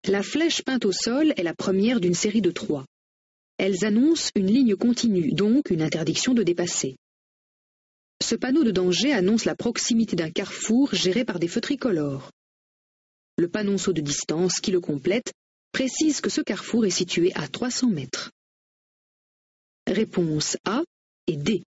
La flèche peinte au sol est la première d'une série de 3. Elles annoncent une ligne continue, donc une interdiction de dépasser. Ce panneau de danger annonce la proximité d'un carrefour géré par des feux tricolores. Le panonceau de distance qui le complète précise que ce carrefour est situé à 300 mètres. Réponse A et D.